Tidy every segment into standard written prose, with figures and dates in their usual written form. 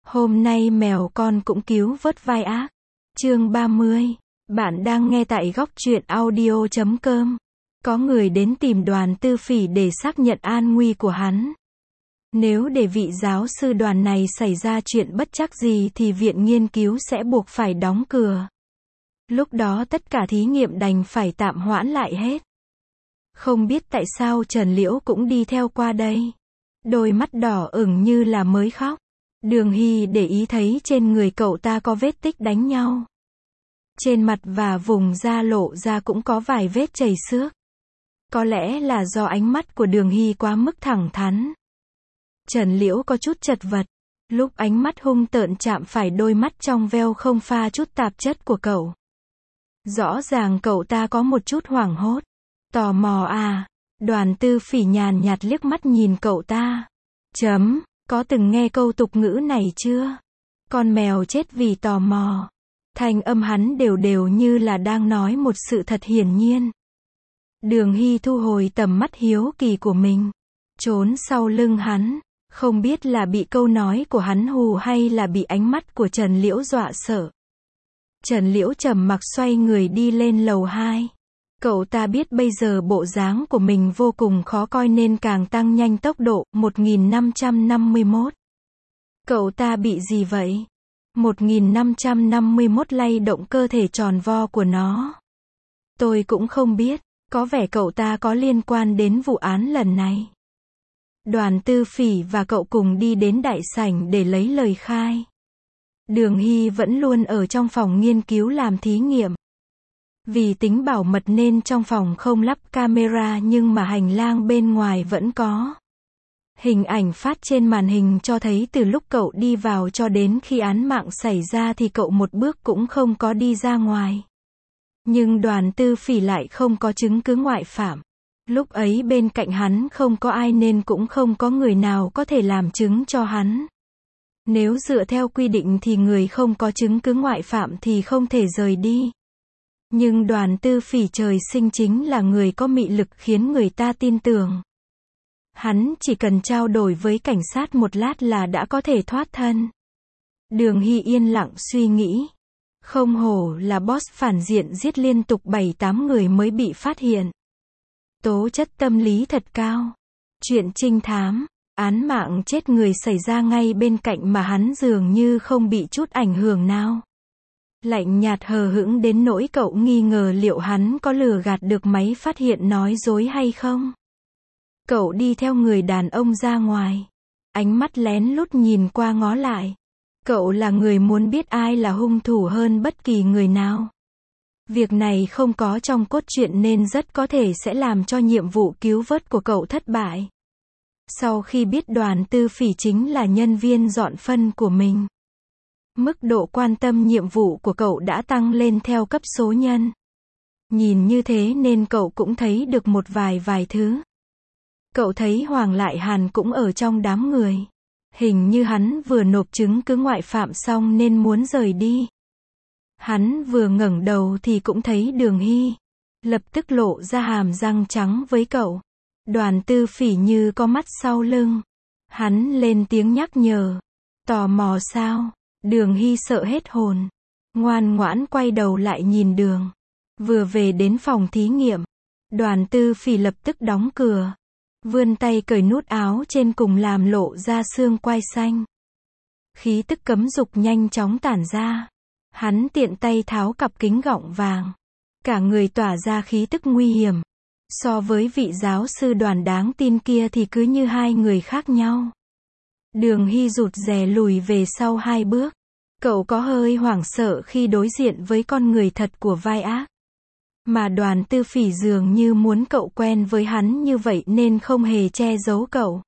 Hôm nay mèo con cũng cứu vớt vai ác. Chương 30. Bạn đang nghe tại góc truyện audio.com. Có người đến tìm Đoàn Tư Phỉ để xác nhận an nguy của hắn. Nếu để vị giáo sư Đoàn này xảy ra chuyện bất trắc gì thì viện nghiên cứu sẽ buộc phải đóng cửa. Lúc đó tất cả thí nghiệm đành phải tạm hoãn lại hết. Không biết tại sao Trần Liễu cũng đi theo qua đây. Đôi mắt đỏ ửng như là mới khóc. Đường Hy để ý thấy trên người cậu ta có vết tích đánh nhau. Trên mặt và vùng da lộ ra cũng có vài vết chảy xước. Có lẽ là do ánh mắt của Đường Hy quá mức thẳng thắn. Trần Liễu có chút chật vật. Lúc ánh mắt hung tợn chạm phải đôi mắt trong veo không pha chút tạp chất của cậu. Rõ ràng cậu ta có một chút hoảng hốt. Tò mò à? Đoàn Tư Phỉ nhàn nhạt liếc mắt nhìn cậu ta. Có từng nghe câu tục ngữ này chưa? Con mèo chết vì tò mò. Thanh âm hắn đều đều như là đang nói một sự thật hiển nhiên. Đường Hy thu hồi tầm mắt hiếu kỳ của mình. Trốn sau lưng hắn. Không biết là bị câu nói của hắn hù hay là bị ánh mắt của Trần Liễu dọa sợ. Trần Liễu trầm mặc xoay người đi lên lầu 2. Cậu ta biết bây giờ bộ dáng của mình vô cùng khó coi nên càng tăng nhanh tốc độ. 1551. Cậu ta bị gì vậy? 1551 lay động cơ thể tròn vo của nó. Tôi cũng không biết, có vẻ cậu ta có liên quan đến vụ án lần này. Đoàn Tư Phỉ và cậu cùng đi đến đại sảnh để lấy lời khai. Đường Hy vẫn luôn ở trong phòng nghiên cứu làm thí nghiệm. Vì tính bảo mật nên trong phòng không lắp camera nhưng mà hành lang bên ngoài vẫn có. Hình ảnh phát trên màn hình cho thấy từ lúc cậu đi vào cho đến khi án mạng xảy ra thì cậu một bước cũng không có đi ra ngoài. Nhưng Đoàn Tư Phỉ lại không có chứng cứ ngoại phạm. Lúc ấy bên cạnh hắn không có ai nên cũng không có người nào có thể làm chứng cho hắn. Nếu dựa theo quy định thì người không có chứng cứ ngoại phạm thì không thể rời đi. Nhưng Đoàn Tư Phỉ trời sinh chính là người có mị lực khiến người ta tin tưởng. Hắn chỉ cần trao đổi với cảnh sát một lát là đã có thể thoát thân. Đường Hy yên lặng suy nghĩ. Không hổ là boss phản diện giết liên tục 7-8 người mới bị phát hiện. Tố chất tâm lý thật cao. Chuyện trinh thám, án mạng chết người xảy ra ngay bên cạnh mà hắn dường như không bị chút ảnh hưởng nào. Lạnh nhạt hờ hững đến nỗi cậu nghi ngờ liệu hắn có lừa gạt được máy phát hiện nói dối hay không. Cậu đi theo người đàn ông ra ngoài. Ánh mắt lén lút nhìn qua ngó lại. Cậu là người muốn biết ai là hung thủ hơn bất kỳ người nào. Việc này không có trong cốt truyện nên rất có thể sẽ làm cho nhiệm vụ cứu vớt của cậu thất bại. Sau khi biết Đoàn Tư Phỉ chính là nhân viên dọn phân của mình, mức độ quan tâm nhiệm vụ của cậu đã tăng lên theo cấp số nhân. Nhìn như thế nên cậu cũng thấy được một vài thứ. Cậu thấy Hoàng Lại Hàn cũng ở trong đám người. Hình như hắn vừa nộp chứng cứ ngoại phạm xong nên muốn rời đi. Hắn vừa ngẩng đầu thì cũng thấy Đường Hy. Lập tức lộ ra hàm răng trắng với cậu. Đoàn Tư Phỉ như có mắt sau lưng. Hắn lên tiếng nhắc nhở. Tò mò sao? Đường Hy sợ hết hồn. Ngoan ngoãn quay đầu lại nhìn Đường. Vừa về đến phòng thí nghiệm. Đoàn Tư Phỉ lập tức đóng cửa. Vươn tay cởi nút áo trên cùng làm lộ ra xương quai xanh. Khí tức cấm dục nhanh chóng tản ra. Hắn tiện tay tháo cặp kính gọng vàng. Cả người tỏa ra khí tức nguy hiểm. So với vị giáo sư Đoàn đáng tin kia thì cứ như hai người khác nhau. Đường Hy rụt rè lùi về sau 2 bước. Cậu có hơi hoảng sợ khi đối diện với con người thật của vai ác. Mà Đoàn Tư Phỉ dường như muốn cậu quen với hắn như vậy nên không hề che giấu cậu.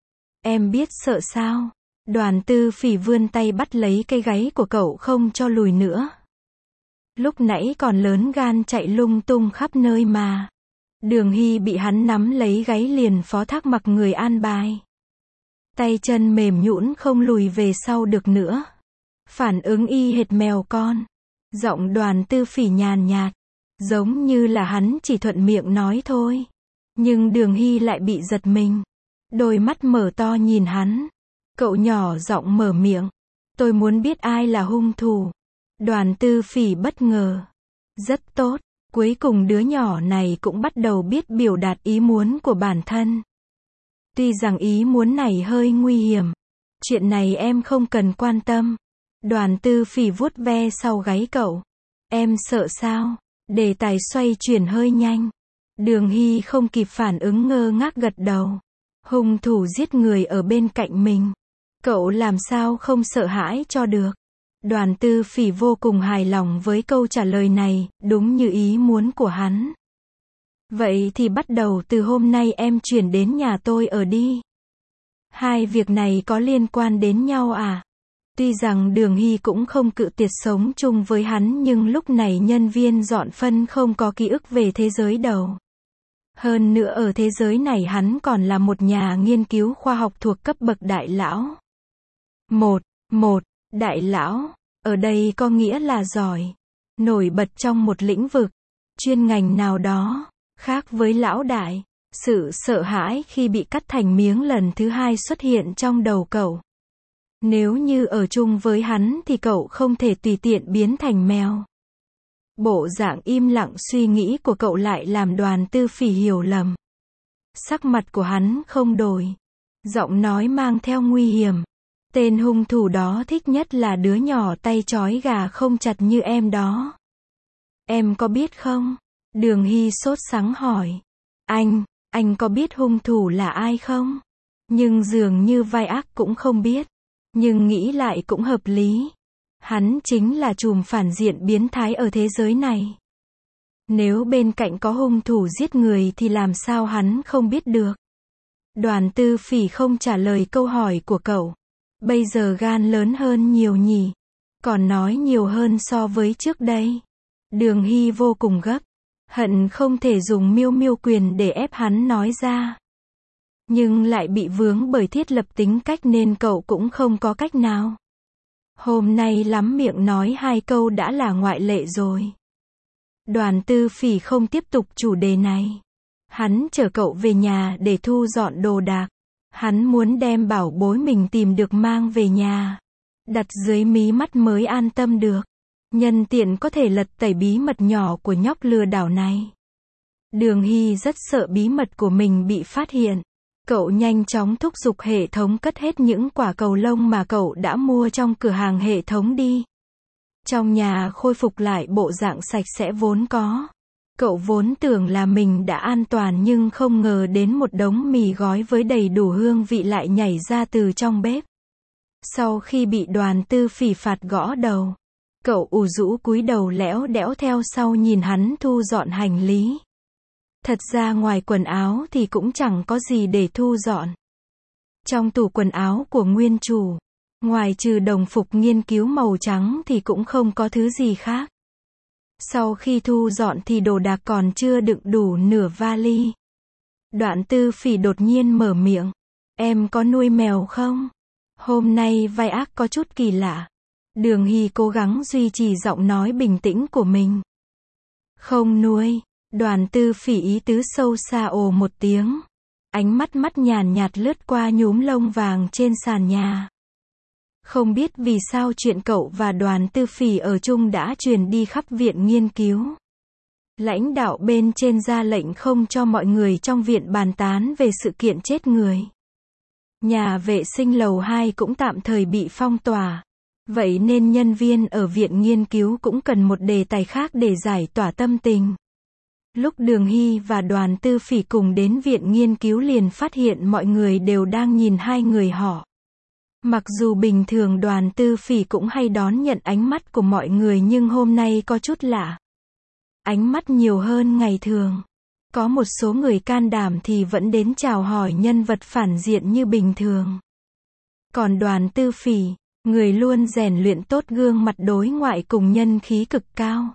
Em biết sợ sao? Đoàn Tư Phỉ vươn tay bắt lấy cái gáy của cậu không cho lùi nữa. Lúc nãy còn lớn gan chạy lung tung khắp nơi mà. Đường Hy bị hắn nắm lấy gáy liền phó thác mặc người an bài. Tay chân mềm nhũn không lùi về sau được nữa. Phản ứng y hệt mèo con. Giọng Đoàn Tư Phỉ nhàn nhạt. Giống như là hắn chỉ thuận miệng nói thôi. Nhưng Đường Hy lại bị giật mình. Đôi mắt mở to nhìn hắn. Cậu nhỏ giọng mở miệng. Tôi muốn biết ai là hung thủ. Đoàn Tư Phỉ bất ngờ. Rất tốt, cuối cùng đứa nhỏ này cũng bắt đầu biết biểu đạt ý muốn của bản thân. Tuy rằng ý muốn này hơi nguy hiểm. Chuyện này em không cần quan tâm. Đoàn Tư Phỉ vuốt ve sau gáy cậu. Em sợ sao? Đề tài xoay chuyển hơi nhanh. Đường Hy không kịp phản ứng ngơ ngác gật đầu. Hung thủ giết người ở bên cạnh mình. Cậu làm sao không sợ hãi cho được. Đoàn Tư Phỉ vô cùng hài lòng với câu trả lời này, đúng như ý muốn của hắn. Vậy thì bắt đầu từ hôm nay em chuyển đến nhà tôi ở đi. Hai việc này có liên quan đến nhau à? Tuy rằng Đường Hy cũng không cự tuyệt sống chung với hắn nhưng lúc này nhân viên dọn phân không có ký ức về thế giới đầu. Hơn nữa ở thế giới này hắn còn là một nhà nghiên cứu khoa học thuộc cấp bậc đại lão. Một đại lão, ở đây có nghĩa là giỏi, nổi bật trong một lĩnh vực, chuyên ngành nào đó, khác với lão đại. Sự sợ hãi khi bị cắt thành miếng lần thứ hai xuất hiện trong đầu cậu. Nếu như ở chung với hắn thì cậu không thể tùy tiện biến thành mèo. Bộ dạng im lặng suy nghĩ của cậu lại làm Đoàn Tư Phỉ hiểu lầm. Sắc mặt của hắn không đổi. Giọng nói mang theo nguy hiểm. Tên hung thủ đó thích nhất là đứa nhỏ tay trói gà không chặt như em đó. Em có biết không? Đường Hy sốt sắng hỏi. Anh có biết hung thủ là ai không? Nhưng dường như vai ác cũng không biết. Nhưng nghĩ lại cũng hợp lý. Hắn chính là trùm phản diện biến thái ở thế giới này. Nếu bên cạnh có hung thủ giết người thì làm sao hắn không biết được? Đoàn Tư Phỉ không trả lời câu hỏi của cậu. Bây giờ gan lớn hơn nhiều nhỉ? Còn nói nhiều hơn so với trước đây. Đường Hy vô cùng gấp. Hận không thể dùng miêu miêu quyền để ép hắn nói ra. Nhưng lại bị vướng bởi thiết lập tính cách nên cậu cũng không có cách nào. Hôm nay lắm miệng nói hai câu đã là ngoại lệ rồi. Đoàn Tư Phỉ không tiếp tục chủ đề này. Hắn chở cậu về nhà để thu dọn đồ đạc. Hắn muốn đem bảo bối mình tìm được mang về nhà. Đặt dưới mí mắt mới an tâm được. Nhân tiện có thể lật tẩy bí mật nhỏ của nhóc lừa đảo này. Đường Hy rất sợ bí mật của mình bị phát hiện. Cậu nhanh chóng thúc giục hệ thống cất hết những quả cầu lông mà cậu đã mua trong cửa hàng hệ thống đi. Trong nhà khôi phục lại bộ dạng sạch sẽ vốn có. Cậu vốn tưởng là mình đã an toàn nhưng không ngờ đến một đống mì gói với đầy đủ hương vị lại nhảy ra từ trong bếp. Sau khi bị Đoàn Tư Phỉ phạt gõ đầu, cậu ủ rũ cúi đầu lẽo đẽo theo sau nhìn hắn thu dọn hành lý. Thật ra ngoài quần áo thì cũng chẳng có gì để thu dọn. Trong tủ quần áo của nguyên chủ, ngoài trừ đồng phục nghiên cứu màu trắng thì cũng không có thứ gì khác. Sau khi thu dọn thì đồ đạc còn chưa đựng đủ nửa vali. Đoàn Tư Phỉ đột nhiên mở miệng. Em có nuôi mèo không? Hôm nay vai ác có chút kỳ lạ. Đường Hy cố gắng duy trì giọng nói bình tĩnh của mình. Không nuôi. Đoàn Tư Phỉ ý tứ sâu xa ồ một tiếng. Ánh mắt nhàn nhạt lướt qua nhúm lông vàng trên sàn nhà. Không biết vì sao chuyện cậu và Đoàn Tư Phỉ ở chung đã truyền đi khắp viện nghiên cứu. Lãnh đạo bên trên ra lệnh không cho mọi người trong viện bàn tán về sự kiện chết người. Nhà vệ sinh lầu 2 cũng tạm thời bị phong tỏa. Vậy nên nhân viên ở viện nghiên cứu cũng cần một đề tài khác để giải tỏa tâm tình. Lúc Đường Hy và Đoàn Tư Phỉ cùng đến viện nghiên cứu liền phát hiện mọi người đều đang nhìn hai người họ. Mặc dù bình thường Đoàn Tư Phỉ cũng hay đón nhận ánh mắt của mọi người nhưng hôm nay có chút lạ. Ánh mắt nhiều hơn ngày thường. Có một số người can đảm thì vẫn đến chào hỏi nhân vật phản diện như bình thường. Còn Đoàn Tư Phỉ, người luôn rèn luyện tốt gương mặt đối ngoại cùng nhân khí cực cao,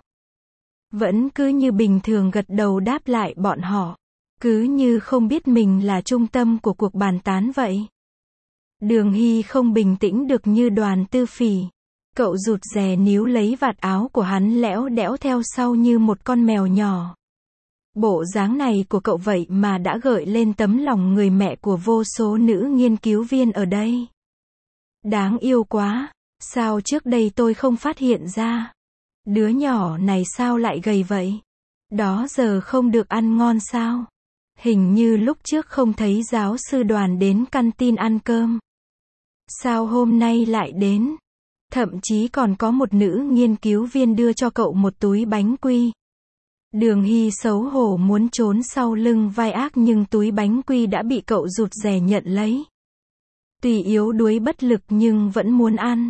vẫn cứ như bình thường gật đầu đáp lại bọn họ. Cứ như không biết mình là trung tâm của cuộc bàn tán vậy. Đường Hy không bình tĩnh được như Đoàn Tư Phỉ. Cậu rụt rè níu lấy vạt áo của hắn lẽo đẽo theo sau như một con mèo nhỏ. Bộ dáng này của cậu vậy mà đã gợi lên tấm lòng người mẹ của vô số nữ nghiên cứu viên ở đây. Đáng yêu quá. Sao trước đây tôi không phát hiện ra? Đứa nhỏ này sao lại gầy vậy? Đó giờ không được ăn ngon sao? Hình như lúc trước không thấy giáo sư Đoàn đến canteen ăn cơm. Sao hôm nay lại đến? Thậm chí còn có một nữ nghiên cứu viên đưa cho cậu một túi bánh quy. Đường Hy xấu hổ muốn trốn sau lưng vai ác nhưng túi bánh quy đã bị cậu rụt rè nhận lấy. Tuy yếu đuối bất lực nhưng vẫn muốn ăn.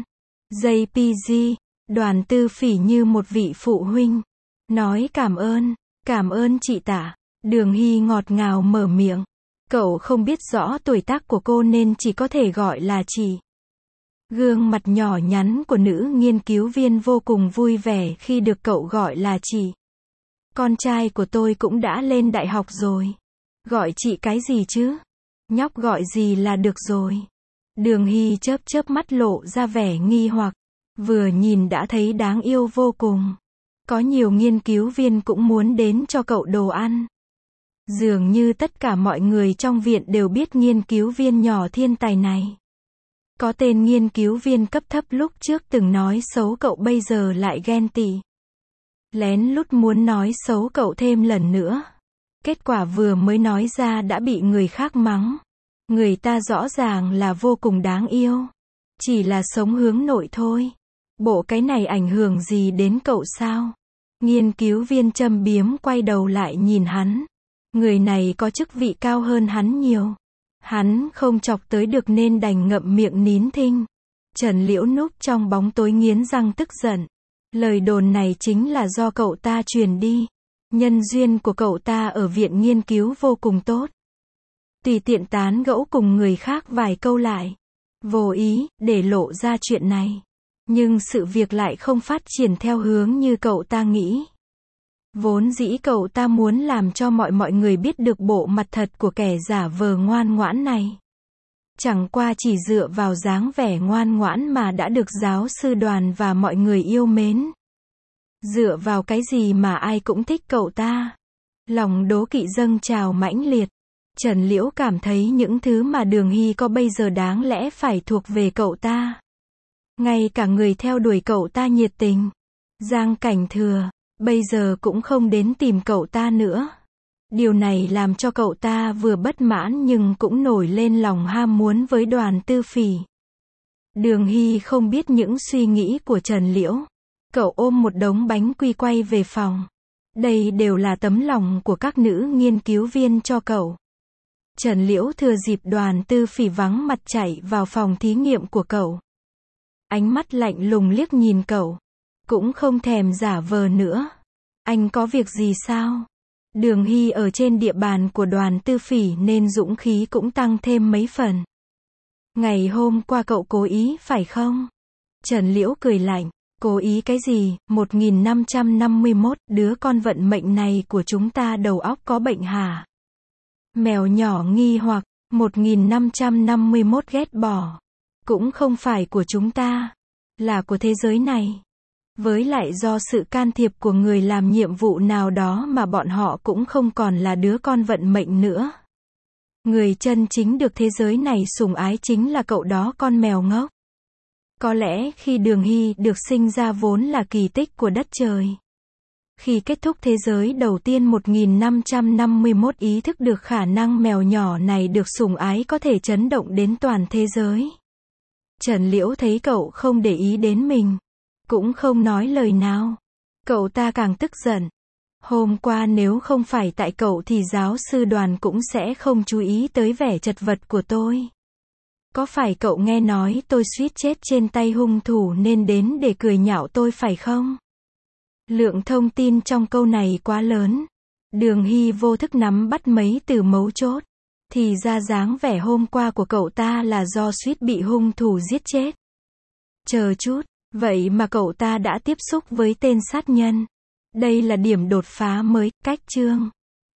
JPG, Đoàn Tư Phỉ như một vị phụ huynh. Nói cảm ơn chị Tả. Đường Hy ngọt ngào mở miệng. Cậu không biết rõ tuổi tác của cô nên chỉ có thể gọi là chị. Gương mặt nhỏ nhắn của nữ nghiên cứu viên vô cùng vui vẻ khi được cậu gọi là chị. Con trai của tôi cũng đã lên đại học rồi. Gọi chị cái gì chứ? Nhóc gọi gì là được rồi. Đường Hy chớp mắt lộ ra vẻ nghi hoặc. Vừa nhìn đã thấy đáng yêu vô cùng. Có nhiều nghiên cứu viên cũng muốn đến cho cậu đồ ăn. Dường như tất cả mọi người trong viện đều biết nghiên cứu viên nhỏ thiên tài này. Có tên nghiên cứu viên cấp thấp lúc trước từng nói xấu cậu bây giờ lại ghen tị. Lén lút muốn nói xấu cậu thêm lần nữa. Kết quả vừa mới nói ra đã bị người khác mắng. Người ta rõ ràng là vô cùng đáng yêu. Chỉ là sống hướng nội thôi. Bộ cái này ảnh hưởng gì đến cậu sao? Nghiên cứu viên châm biếm quay đầu lại nhìn hắn. Người này có chức vị cao hơn hắn nhiều. Hắn không chọc tới được nên đành ngậm miệng nín thinh. Trần Liễu núp trong bóng tối nghiến răng tức giận. Lời đồn này chính là do cậu ta truyền đi. Nhân duyên của cậu ta ở viện nghiên cứu vô cùng tốt. Tùy tiện tán gẫu cùng người khác vài câu lại. Vô ý, để lộ ra chuyện này. Nhưng sự việc lại không phát triển theo hướng như cậu ta nghĩ. Vốn dĩ cậu ta muốn làm cho mọi người biết được bộ mặt thật của kẻ giả vờ ngoan ngoãn này. Chẳng qua chỉ dựa vào dáng vẻ ngoan ngoãn mà đã được giáo sư Đoàn và mọi người yêu mến. Dựa vào cái gì mà ai cũng thích cậu ta? Lòng đố kỵ dâng trào mãnh liệt. Trần Liễu cảm thấy những thứ mà Đường Hy có bây giờ đáng lẽ phải thuộc về cậu ta. Ngay cả người theo đuổi cậu ta nhiệt tình, Giang Cảnh Thừa, bây giờ cũng không đến tìm cậu ta nữa. Điều này làm cho cậu ta vừa bất mãn nhưng cũng nổi lên lòng ham muốn với Đoàn Tư Phỉ. Đường Hy không biết những suy nghĩ của Trần Liễu. Cậu ôm một đống bánh quy quay về phòng. Đây đều là tấm lòng của các nữ nghiên cứu viên cho cậu. Trần Liễu thừa dịp Đoàn Tư Phỉ vắng mặt chạy vào phòng thí nghiệm của cậu. Ánh mắt lạnh lùng liếc nhìn cậu. Cũng không thèm giả vờ nữa. Anh có việc gì sao? Đường Hy ở trên địa bàn của Đoàn Tư Phỉ nên dũng khí cũng tăng thêm mấy phần. Ngày hôm qua cậu cố ý phải không? Trần Liễu cười lạnh. Cố ý cái gì? 1551, đứa con vận mệnh này của chúng ta đầu óc có bệnh hả? Mèo nhỏ nghi hoặc, 1551 ghét bỏ. Cũng không phải của chúng ta, là của thế giới này. Với lại do sự can thiệp của người làm nhiệm vụ nào đó mà bọn họ cũng không còn là đứa con vận mệnh nữa. Người chân chính được thế giới này sủng ái chính là cậu đó, con mèo ngốc. Có lẽ khi Đường Hy được sinh ra vốn là kỳ tích của đất trời. Khi kết thúc thế giới đầu tiên 1551 ý thức được khả năng mèo nhỏ này được sủng ái có thể chấn động đến toàn thế giới. Trần Liễu thấy cậu không để ý đến mình, cũng không nói lời nào. Cậu ta càng tức giận. Hôm qua nếu không phải tại cậu thì giáo sư Đoàn cũng sẽ không chú ý tới vẻ chật vật của tôi. Có phải cậu nghe nói tôi suýt chết trên tay hung thủ nên đến để cười nhạo tôi phải không? Lượng thông tin trong câu này quá lớn. Đường Hy vô thức nắm bắt mấy từ mấu chốt. Thì ra dáng vẻ hôm qua của cậu ta là do suýt bị hung thủ giết chết. Chờ chút, vậy mà cậu ta đã tiếp xúc với tên sát nhân. Đây là điểm đột phá mới, cách chương.